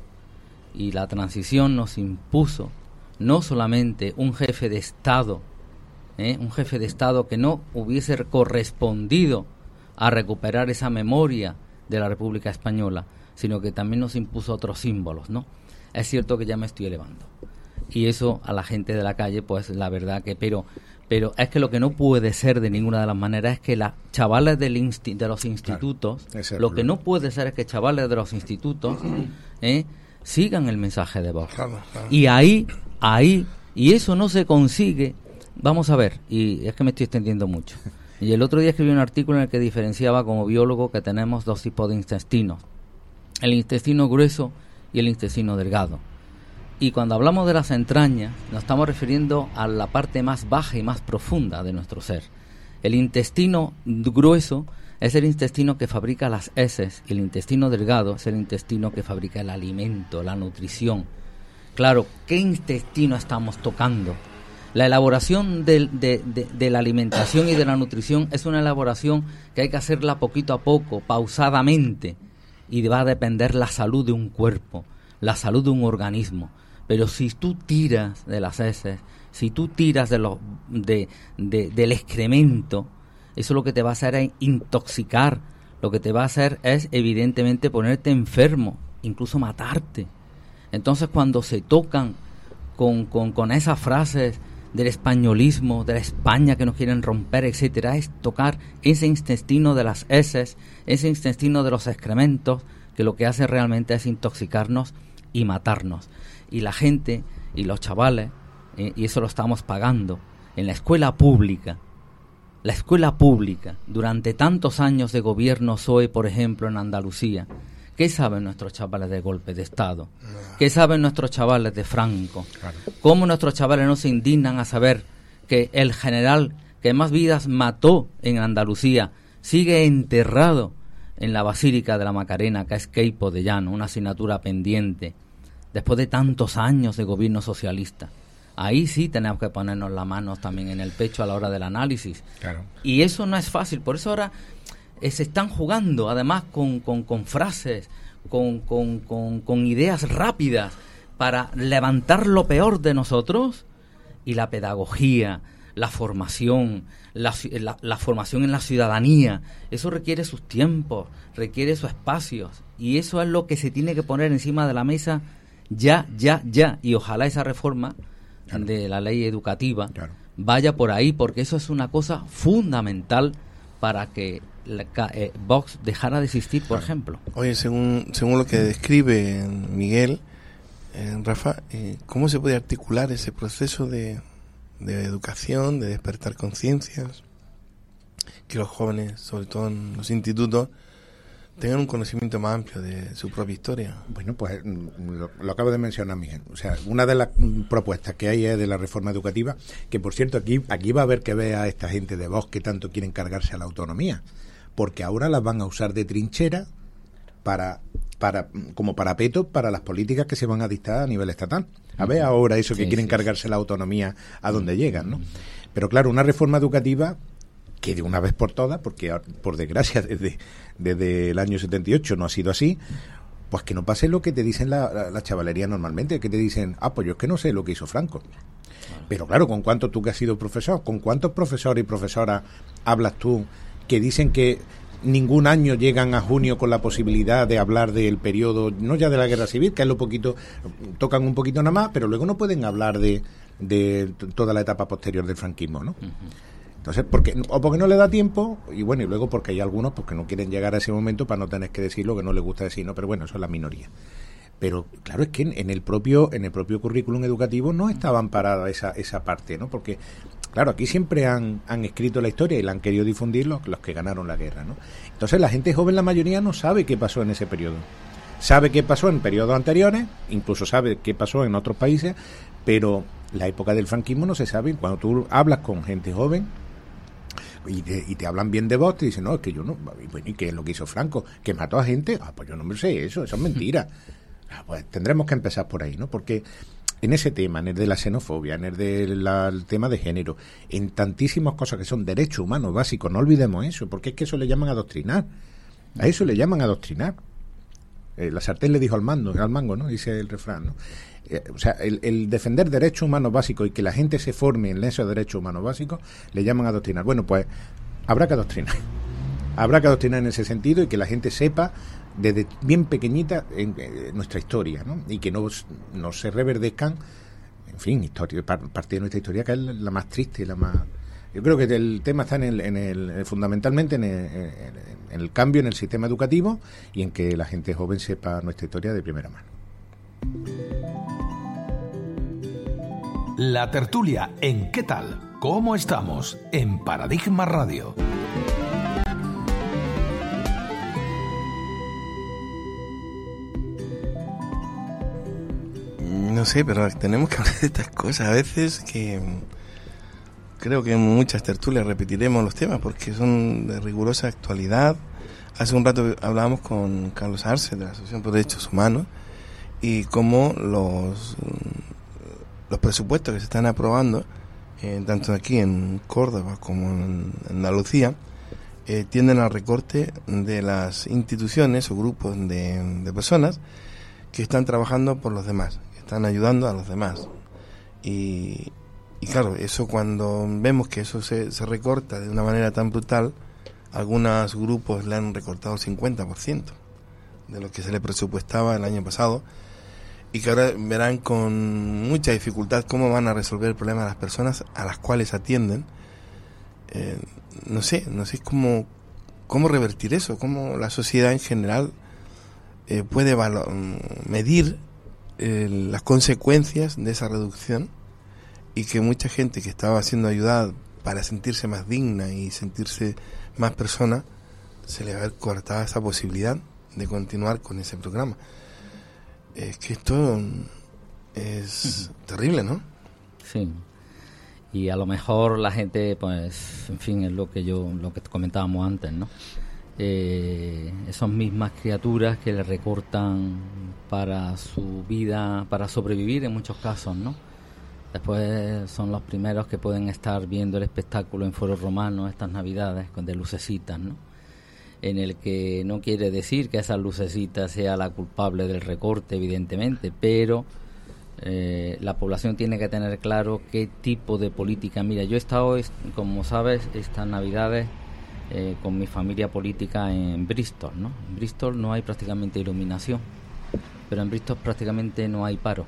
y la transición nos impuso no solamente un jefe de Estado, ¿eh? un jefe de Estado que no hubiese correspondido a recuperar esa memoria de la República Española, sino que también nos impuso otros símbolos, ¿no? Es cierto que ya me estoy elevando. Y eso a la gente de la calle, pues la verdad que... Pero pero es que lo que no puede ser de ninguna de las maneras es que las chavales del insti- de los institutos... Claro, lo que no puede ser es que chavales de los institutos ¿eh? sigan el mensaje de Vox. Claro, claro. Y ahí, ahí... Y eso no se consigue... Vamos a ver, y es que me estoy extendiendo mucho. Y el otro día escribí un artículo en el que diferenciaba como biólogo que tenemos dos tipos de intestinos. El intestino grueso y el intestino delgado. Y cuando hablamos de las entrañas, nos estamos refiriendo a la parte más baja y más profunda de nuestro ser. El intestino grueso es el intestino que fabrica las heces, y el intestino delgado es el intestino que fabrica el alimento, la nutrición. Claro, ¿qué intestino estamos tocando? La elaboración de, de, de, de la alimentación y de la nutrición es una elaboración que hay que hacerla poquito a poco, pausadamente, y va a depender la salud de un cuerpo, la salud de un organismo. Pero si tú tiras de las heces, si tú tiras de los, de, de, del excremento, eso lo que te va a hacer es intoxicar, lo que te va a hacer es evidentemente ponerte enfermo, incluso matarte. Entonces cuando se tocan con, con, con esas frases del españolismo, de la España que nos quieren romper, etcétera, es tocar ese intestino de las heces, ese intestino de los excrementos, que lo que hace realmente es intoxicarnos y matarnos. Y la gente y los chavales, eh, y eso lo estamos pagando, en la escuela pública, la escuela pública, durante tantos años de gobierno P S O E, por ejemplo, en Andalucía, ¿qué saben nuestros chavales de golpe de Estado? ¿Qué saben nuestros chavales de Franco? Claro. ¿Cómo nuestros chavales no se indignan a saber que el general que más vidas mató en Andalucía sigue enterrado en la Basílica de la Macarena, que es Queipo de Llano, una asignatura pendiente, después de tantos años de gobierno socialista? Ahí sí tenemos que ponernos las manos también en el pecho a la hora del análisis. Claro. Y eso no es fácil, por eso ahora eh, se están jugando además con, con, con frases, con, con, con, con ideas rápidas para levantar lo peor de nosotros, y la pedagogía, la formación, la, la, la formación en la ciudadanía, eso requiere sus tiempos, requiere sus espacios, y eso es lo que se tiene que poner encima de la mesa ya, ya, ya, y ojalá esa reforma Claro. de la ley educativa claro. vaya por ahí, porque eso es una cosa fundamental para que la, eh, Vox dejara de existir, por claro. ejemplo. Oye, según según lo que describe Miguel, eh, Rafa, eh, ¿cómo se puede articular ese proceso de, de educación, de despertar conciencias, que los jóvenes, sobre todo en los institutos, tengan un conocimiento más amplio de su propia historia? Bueno, pues lo, lo acabo de mencionar, Miguel. O sea, una de las propuestas que hay es de la reforma educativa, que por cierto aquí aquí va a haber que ver a esta gente de Vox que tanto quieren cargarse a la autonomía, porque ahora las van a usar de trinchera para para como parapeto para las políticas que se van a dictar a nivel estatal. A ver ahora eso que sí, quieren sí, cargarse sí. la autonomía a donde llegan, ¿no? Pero claro, una reforma educativa que de una vez por todas, porque por desgracia desde, desde el año setenta y ocho no ha sido así, pues que no pase lo que te dicen la, la, la chavalería normalmente, que te dicen, ah, pues yo es que no sé lo que hizo Franco. Pero claro, ¿con cuántos tú que has sido profesor? ¿Con cuántos profesores y profesoras hablas tú que dicen que ningún año llegan a junio con la posibilidad de hablar del periodo, no ya de la guerra civil, que es lo poquito, tocan un poquito nada más, pero luego no pueden hablar de, de toda la etapa posterior del franquismo, ¿no? Uh-huh. Entonces, porque, o porque no le da tiempo, y bueno, y luego porque hay algunos pues, que no quieren llegar a ese momento para no tener que decir lo que no les gusta decir, ¿no? Pero bueno, eso es la minoría. Pero claro, es que en, en el propio en el propio currículum educativo no estaba amparada esa, esa parte, ¿no? Porque, claro, aquí siempre han, han escrito la historia y la han querido difundir los, los que ganaron la guerra, ¿no? Entonces la gente joven, la mayoría, no sabe qué pasó en ese periodo. Sabe qué pasó en periodos anteriores, incluso sabe qué pasó en otros países, pero la época del franquismo no se sabe. Cuando tú hablas con gente joven, Y te, y te hablan bien de vos, te dicen, no, es que yo no, bueno, ¿y qué es lo que hizo Franco? ¿Que mató a gente? Ah, pues yo no me sé eso, eso es mentira. Ah, pues tendremos que empezar por ahí, ¿no? Porque en ese tema, en el de la xenofobia, en el del de tema de género, en tantísimas cosas que son derechos humanos básicos, no olvidemos eso, porque es que eso le llaman adoctrinar. A eso le llaman adoctrinar. Eh, la sartén le dijo al mando, al mango, ¿no? Dice el refrán, ¿no? Eh, o sea, el, el defender derechos humanos básicos y que la gente se forme en esos derechos humanos básicos, le llaman adoctrinar. Bueno, pues habrá que adoctrinar. Habrá que adoctrinar en ese sentido y que la gente sepa desde bien pequeñita en, en nuestra historia, ¿no? Y que no, no se reverdezcan, en fin, historia, parte de nuestra historia que es la más triste, la más... Yo creo que el tema está en el, en el fundamentalmente en el, en el cambio en el sistema educativo y en que la gente joven sepa nuestra historia de primera mano. La tertulia en ¿Qué tal? ¿Cómo estamos? En Paradigma Radio. No sé, pero tenemos que hablar de estas cosas. A veces que creo que en muchas tertulias repetiremos los temas porque son de rigurosa actualidad. Hace un rato hablábamos con Carlos Arce de la Asociación por Derechos Humanos y cómo los los presupuestos que se están aprobando, eh, tanto aquí en Córdoba como en Andalucía, eh, tienden al recorte de las instituciones o grupos de, de personas que están trabajando por los demás, que están ayudando a los demás. Y, y claro, eso cuando vemos que eso se, se recorta de una manera tan brutal, algunos grupos le han recortado el cincuenta por ciento de lo que se le presupuestaba el año pasado, y que ahora verán con mucha dificultad cómo van a resolver el problema de las personas a las cuales atienden. Eh, no sé, no sé cómo, cómo revertir eso, cómo la sociedad en general eh, puede valo- medir eh, las consecuencias de esa reducción, y que mucha gente que estaba siendo ayudada para sentirse más digna y sentirse más persona, se le va a haber cortado esa posibilidad de continuar con ese programa. Es que esto es terrible, ¿no? Sí. Y a lo mejor la gente, pues, en fin, es lo que yo, lo que comentábamos antes, ¿no? Eh, esas mismas criaturas que le recortan para su vida, para sobrevivir en muchos casos, ¿no? Después son los primeros que pueden estar viendo el espectáculo en Foro Romano estas Navidades, con de lucecitas, ¿no? En el que no quiere decir que esas lucecitas sea la culpable del recorte, evidentemente, pero eh, la población tiene que tener claro qué tipo de política. Mira, yo he estado, como sabes, estas Navidades eh, con mi familia política en Bristol, ¿no? En Bristol no hay prácticamente iluminación, pero en Bristol prácticamente no hay paro.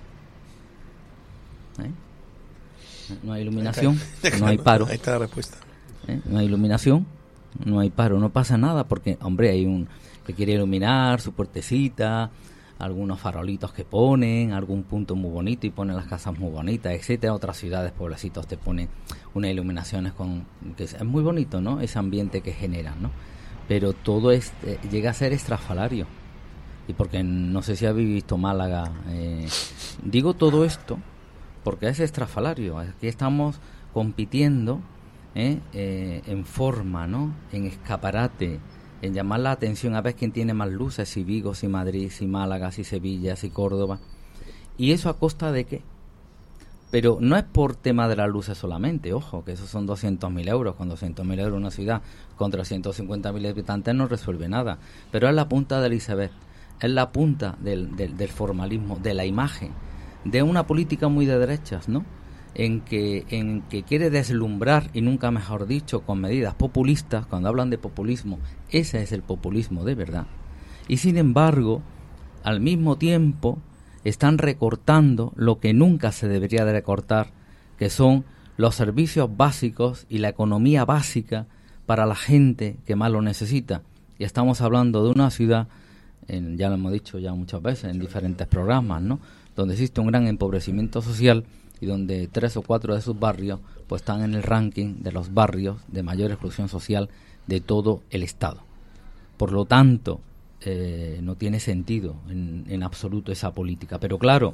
¿Eh? No hay iluminación, no hay paro. Ahí está la respuesta. ¿Eh? No hay iluminación, no hay paro, no pasa nada, porque, hombre, hay un que quiere iluminar su puertecita, algunos farolitos que ponen, algún punto muy bonito y ponen las casas muy bonitas, etcétera. Otras ciudades, pueblecitos, te ponen unas iluminaciones con que es, es muy bonito, ¿no? Ese ambiente que generan, ¿no? Pero todo es, eh, llega a ser estrafalario. Y porque no sé si habéis visto Málaga, eh, digo todo esto porque es estrafalario. Aquí estamos compitiendo ¿eh? Eh, en forma, ¿no? En escaparate, en llamar la atención a ver quién tiene más luces, si Vigo, si Madrid, si Málaga, si Sevilla, si Córdoba. ¿Y eso a costa de qué? Pero no es por tema de las luces solamente, ojo, que esos son doscientos mil euros. Con doscientos mil euros una ciudad con trescientos cincuenta mil habitantes no resuelve nada. Pero es la punta del iceberg, es la punta del, del, del formalismo, de la imagen, de una política muy de derechas, ¿no? En que, en que quiere deslumbrar, y nunca mejor dicho, con medidas populistas. Cuando hablan de populismo, ese es el populismo de verdad. Y sin embargo, al mismo tiempo, están recortando lo que nunca se debería de recortar, que son los servicios básicos y la economía básica para la gente que más lo necesita. Y estamos hablando de una ciudad, en, ya lo hemos dicho ya muchas veces en diferentes programas, ¿no? Donde existe un gran empobrecimiento social y donde tres o cuatro de sus barrios pues están en el ranking de los barrios de mayor exclusión social de todo el Estado. Por lo tanto, eh, no tiene sentido en, en absoluto esa política. Pero claro,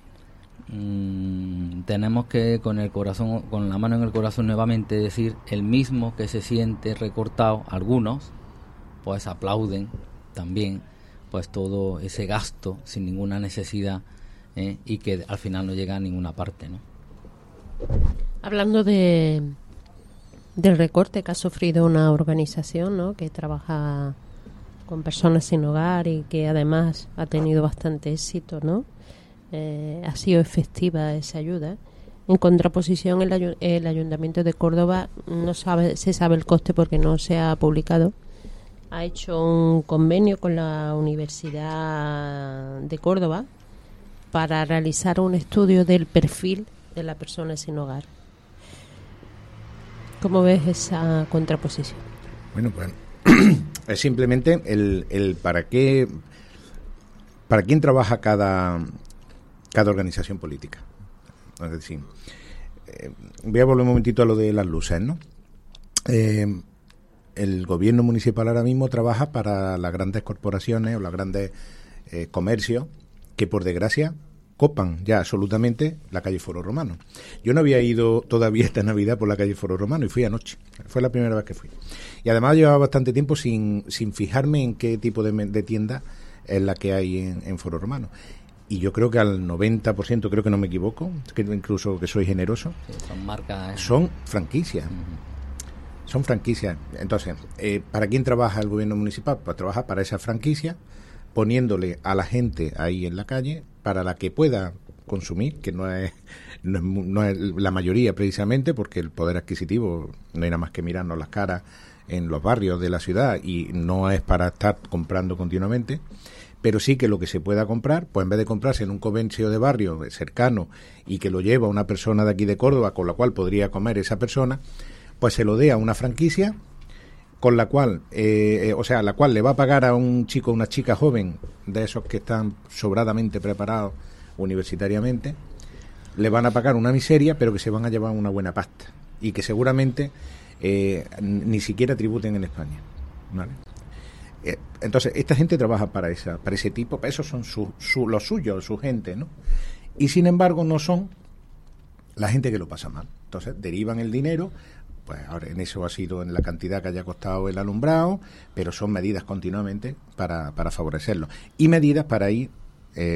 mmm, tenemos que con el corazón, con la mano en el corazón nuevamente decir, el mismo que se siente recortado, algunos pues aplauden también pues todo ese gasto sin ninguna necesidad. ¿Eh? Y que al final no llega a ninguna parte, ¿no? Hablando de del recorte que ha sufrido una organización, ¿no? Que trabaja con personas sin hogar y que además ha tenido bastante éxito, ¿no? Eh, ha sido efectiva esa ayuda. En contraposición, el, ayu- el Ayuntamiento de Córdoba no sabe, se sabe el coste porque no se ha publicado. Ha hecho un convenio con la Universidad de Córdoba para realizar un estudio del perfil de la persona sin hogar. ¿Cómo ves esa contraposición? Bueno, pues es simplemente el, el para qué, para quién trabaja cada, cada organización política. Es decir, eh, voy a volver un momentito a lo de las luces, ¿no? Eh, el gobierno municipal ahora mismo trabaja para las grandes corporaciones o los grandes eh, comercios que por desgracia copan ya absolutamente la calle Foro Romano. Yo no había ido todavía esta Navidad por la calle Foro Romano y fui anoche. Fue la primera vez que fui. Y además llevaba bastante tiempo sin, sin fijarme en qué tipo de, de tienda es la que hay en, en Foro Romano. Y yo creo que al noventa por ciento, creo que no me equivoco, que incluso que soy generoso, sí, son marcas, ¿eh? Son franquicias. Uh-huh. Son franquicias. Entonces, eh, ¿para quién trabaja el gobierno municipal? Pues trabaja para esa franquicia, poniéndole a la gente ahí en la calle para la que pueda consumir, que no es, no es, no es la mayoría precisamente, porque el poder adquisitivo no hay nada más que mirarnos las caras en los barrios de la ciudad y no es para estar comprando continuamente, pero sí que lo que se pueda comprar, pues en vez de comprarse en un comercio de barrio cercano y que lo lleva una persona de aquí de Córdoba, con la cual podría comer esa persona, pues se lo dé a una franquicia con la cual, eh, o sea, la cual le va a pagar a un chico o una chica joven, de esos que están sobradamente preparados universitariamente, le van a pagar una miseria, pero que se van a llevar una buena pasta y que seguramente eh, ni siquiera tributen en España, ¿vale? Eh, entonces, esta gente trabaja para esa, para ese tipo, para eso son su, su, los suyos, su gente, ¿no? Y sin embargo no son la gente que lo pasa mal. Entonces, derivan el dinero. Pues ahora en eso ha sido en la cantidad que haya costado el alumbrado, pero son medidas continuamente para, para favorecerlo. Y medidas para ir eh,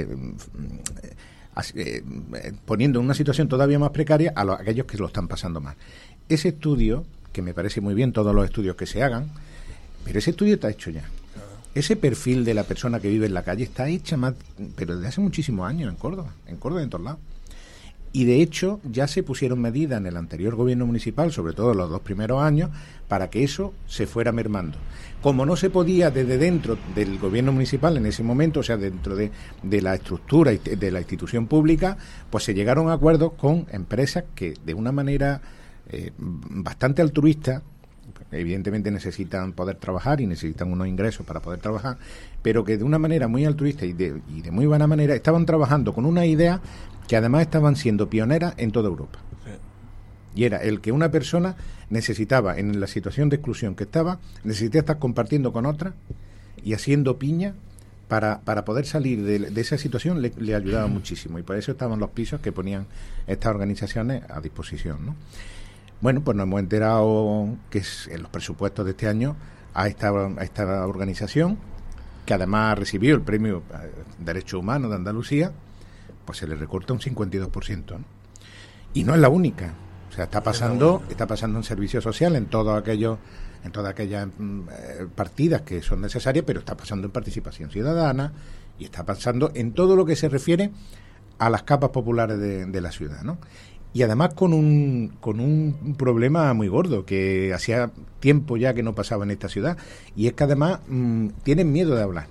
eh, poniendo en una situación todavía más precaria a, los, a aquellos que lo están pasando mal. Ese estudio, que me parece muy bien todos los estudios que se hagan, pero ese estudio está hecho ya. Ese perfil de la persona que vive en la calle está hecha más, pero desde hace muchísimos años en Córdoba, en Córdoba y en todos lados. Y de hecho ya se pusieron medidas en el anterior gobierno municipal, sobre todo en los dos primeros años, para que eso se fuera mermando. Como no se podía desde dentro del gobierno municipal en ese momento, o sea, dentro de, de la estructura de la institución pública, pues se llegaron a acuerdos con empresas que de una manera eh, bastante altruista, evidentemente necesitan poder trabajar y necesitan unos ingresos para poder trabajar, pero que de una manera muy altruista y de, y de muy buena manera estaban trabajando con una idea que además estaban siendo pioneras en toda Europa. Sí. Y era el que una persona necesitaba, en la situación de exclusión que estaba, necesitaba estar compartiendo con otra y haciendo piña para, para poder salir de, de esa situación, le, le ayudaba muchísimo. Y por eso estaban los pisos que ponían estas organizaciones a disposición, ¿no? Bueno, pues nos hemos enterado que en los presupuestos de este año a esta, a esta organización, que además recibió el premio Derechos Humanos de Andalucía, pues se le recorta un cincuenta y dos por ciento, ¿no? Y no es la única. O sea, está pasando, está pasando en servicios sociales, en todos aquellos, en todas aquellas eh, partidas que son necesarias, pero está pasando en participación ciudadana y está pasando en todo lo que se refiere a las capas populares de, de la ciudad, ¿no? Y además con un con un problema muy gordo que hacía tiempo ya que no pasaba en esta ciudad, y es que además mmm, tienen miedo de hablar.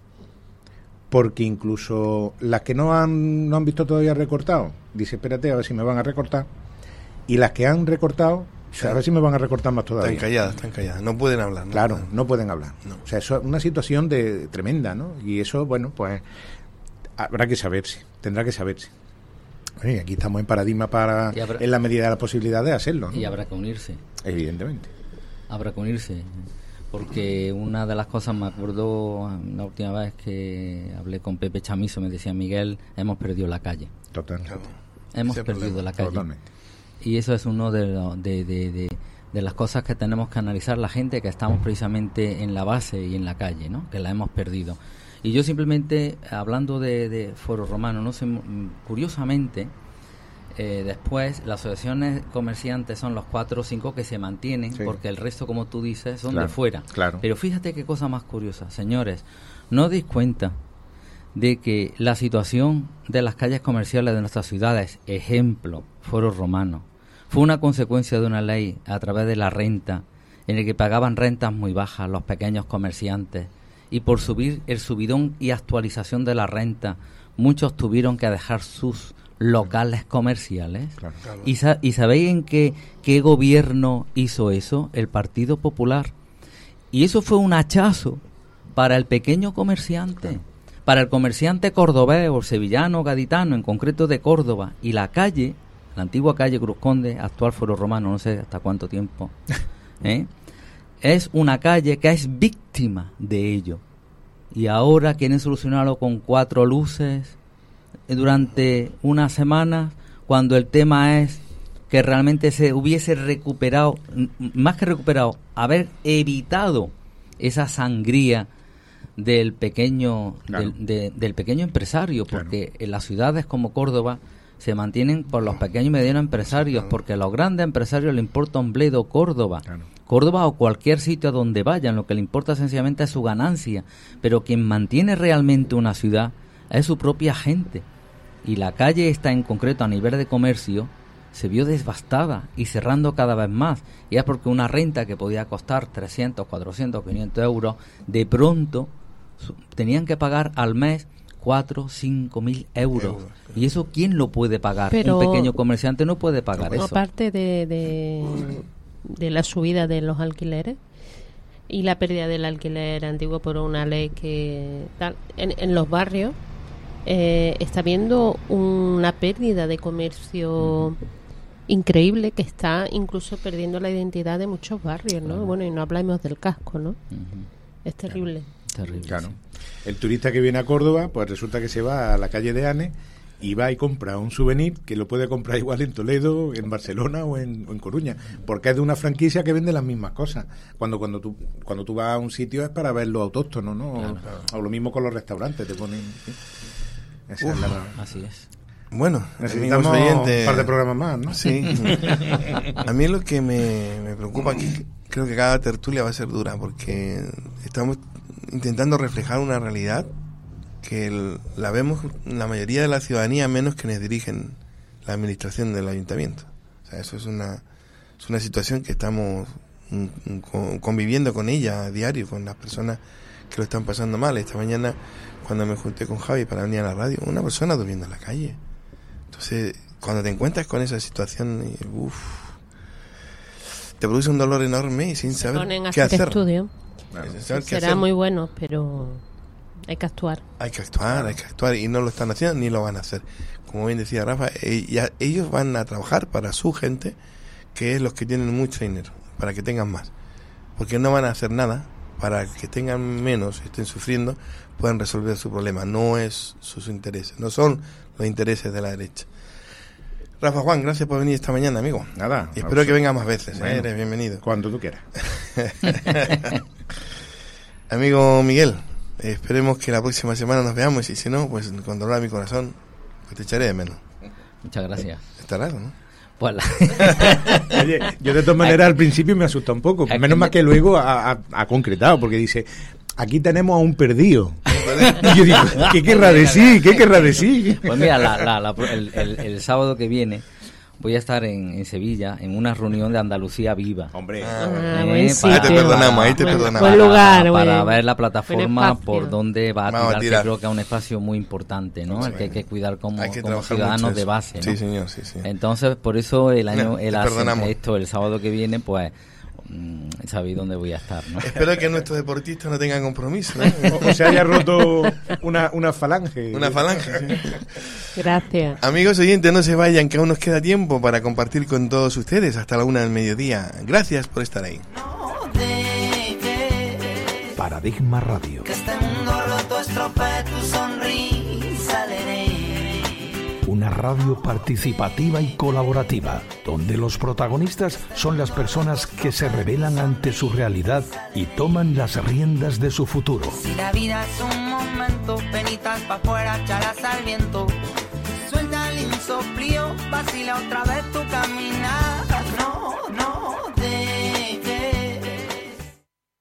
Porque incluso las que no han no han visto todavía recortado, dice, espérate a ver si me van a recortar, y las que han recortado, sí, a ver si me van a recortar más todavía. Están calladas, están calladas, no pueden hablar. ¿no? Claro, no pueden hablar. No. O sea, eso es una situación de tremenda, ¿no? Y eso, bueno, pues habrá que saberse, tendrá que saberse. Bueno, y aquí estamos en paradigma para, habrá, en la medida de la posibilidad de hacerlo, ¿no? Y habrá que unirse. Evidentemente. Habrá que unirse. Porque una de las cosas, me acuerdo la última vez que hablé con Pepe Chamizo, me decía, Miguel, hemos perdido la calle. Totalmente. Hemos Ese perdido problema. la calle. Totalmente. Y eso es uno de, lo, de, de, de, de las cosas que tenemos que analizar la gente que estamos precisamente en la base y en la calle, ¿no? Que la hemos perdido. Y yo simplemente, hablando de, de Foro Romano, no sé, curiosamente, eh, después las asociaciones comerciantes son los cuatro o cinco que se mantienen, sí, porque el resto, como tú dices, son claro, de fuera. Claro. Pero fíjate qué cosa más curiosa, señores, ¿no os dais cuenta de que la situación de las calles comerciales de nuestras ciudades, ejemplo, Foro Romano, fue una consecuencia de una ley a través de la renta, en el que pagaban rentas muy bajas los pequeños comerciantes, y por subir el subidón y actualización de la renta, muchos tuvieron que dejar sus locales comerciales? Claro, claro. ¿Y, sa- ¿Y sabéis en qué, qué gobierno hizo eso? El Partido Popular. Y eso fue un hachazo para el pequeño comerciante, claro, para el comerciante cordobés o sevillano, gaditano, en concreto de Córdoba. Y la calle, la antigua calle Cruz Conde, actual Foro Romano, no sé hasta cuánto tiempo, ¿eh? es una calle que es víctima de ello. Y ahora quieren solucionarlo con cuatro luces durante unas semanas, cuando el tema es que realmente se hubiese recuperado, más que recuperado, haber evitado esa sangría del pequeño, claro, del, de, del pequeño empresario, porque claro, en las ciudades como Córdoba se mantienen por los pequeños y medianos empresarios, claro, porque a los grandes empresarios les importa un bledo Córdoba, claro, Córdoba o cualquier sitio a donde vayan, lo que le importa sencillamente es su ganancia, pero quien mantiene realmente una ciudad es su propia gente. Y la calle esta en concreto a nivel de comercio se vio devastada y cerrando cada vez más, y es porque una renta que podía costar trescientos, cuatrocientos, quinientos euros, de pronto tenían que pagar al mes cuatro, cinco mil euros. Euro. ¿Y eso quién lo puede pagar? Pero un pequeño comerciante no puede pagar eso. Aparte de, de, de la subida de los alquileres y la pérdida del alquiler antiguo por una ley que tal, en, en los barrios eh, está habiendo una pérdida de comercio increíble que está incluso perdiendo la identidad de muchos barrios, ¿no? Claro. Bueno, y no hablamos del casco, ¿no? Uh-huh. Es terrible. Claro. Terrible. Claro. Sí. El turista que viene a Córdoba, pues resulta que se va a la calle de Anes y va y compra un souvenir que lo puede comprar igual en Toledo, en Barcelona o en, o en Coruña, porque es de una franquicia que vende las mismas cosas. Cuando cuando tú cuando tú vas a un sitio es para ver lo autóctono, ¿no? Claro, claro. O, o lo mismo con los restaurantes, te ponen... ¿sí? Uf, es la... Así es. Bueno, necesitamos oyentes, un par de programas más, ¿no? Sí. A mí lo que me, me preocupa que creo que cada tertulia va a ser dura, porque estamos intentando reflejar una realidad que el, la vemos la mayoría de la ciudadanía, menos quienes dirigen la administración del ayuntamiento. O sea, eso es una es una situación que estamos un, un, con, conviviendo con ella a diario, con las personas que lo están pasando mal. Esta mañana, cuando me junté con Javi para venir a la radio, una persona durmiendo en la calle. Entonces, cuando te encuentras con esa situación, uff, te produce un dolor enorme y sin Se saber ponen a qué hacer hacer. Estudio. Claro. Sí, será hacer. Muy bueno, pero hay que actuar. Hay que actuar, hay que actuar, y no lo están haciendo ni lo van a hacer. Como bien decía Rafa, eh, ya, ellos van a trabajar para su gente, que es los que tienen mucho dinero, para que tengan más. Porque no van a hacer nada para que tengan menos, estén sufriendo, puedan resolver su problema. No es sus intereses, no son los intereses de la derecha. Rafa, Juan, gracias por venir esta mañana, amigo. Nada. Y espero que venga más veces, bueno, ¿eh? Eres bienvenido. Cuando tú quieras. Amigo Miguel, eh, esperemos que la próxima semana nos veamos, y si no, pues con dolor a mi corazón, pues te echaré de menos. Muchas gracias. Está raro, ¿no? Pues la... Oye, yo de todas maneras al principio me asusta un poco, menos más que luego ha, ha, ha concretado, porque dice, aquí tenemos a un perdido. Y yo digo, ¿qué querrá decir? ¿Qué querrá decir? Pues mira, la, la, la, el, el, el sábado que viene voy a estar en, en Sevilla en una reunión de Andalucía Viva. Hombre, ah, eh, para, ahí te perdonamos, ahí te buen, perdonamos. Buen lugar, para, para buen, ver la plataforma por donde va a tirar, a tirar, que creo que es un espacio muy importante, ¿no? Sí, el que hay que cuidar como, que como ciudadanos de base, ¿no? Sí, señor, sí, sí. Entonces, por eso el año, no, el hace esto, el sábado que viene, pues sabéis dónde voy a estar, ¿no? Espero que nuestros deportistas no tengan compromiso, ¿no? o, o se haya roto una, una falange. Una falange, sí. Gracias. Amigos oyentes, no se vayan, que aún nos queda tiempo para compartir con todos ustedes hasta la una del mediodía. Gracias por estar ahí. Paradigma Radio. Que este mundo roto estropee tu sonrisa, leré. Una radio participativa y colaborativa, donde los protagonistas son las personas que se rebelan ante su realidad y toman las riendas de su futuro. Si la vida es un momento, penitas pa' fuera, chalas al viento. Suelta el insoplío, vacila otra vez tu